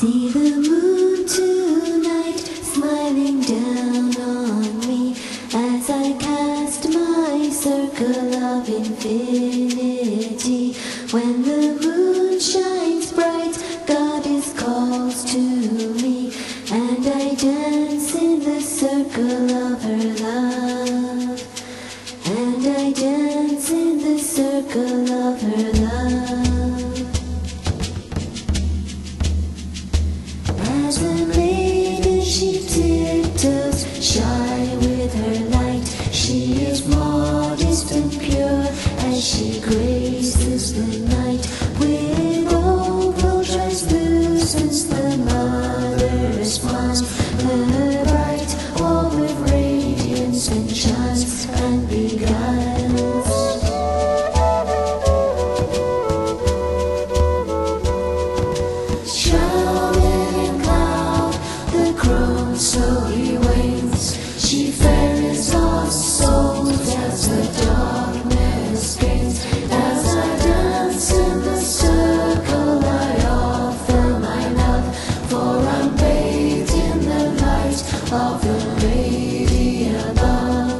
See the moon tonight smiling down on me as I cast my circle of infinity. When the moon shines bright, Goddess calls to me, and I dance in the circle of her love. And I dance in the circle of her love. As a maiden she tiptoes, shy with her light. She is modest and pure as she graces the night. With opal translucence the mother smiles, her bright orb of radiance enchants and beguiles. So he waits, she ferries our souls as the darkness gains. As I dance in the circle I offer my love, for I'm bathed in the light of the lady above.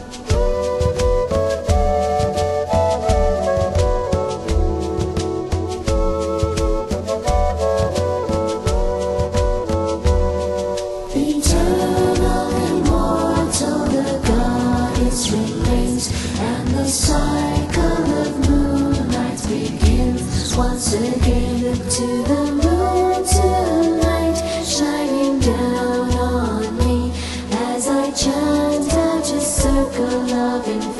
Remains, and the cycle of moonlight begins once again. Look to the moon tonight, shining down on me as I chant out a circle of infinity.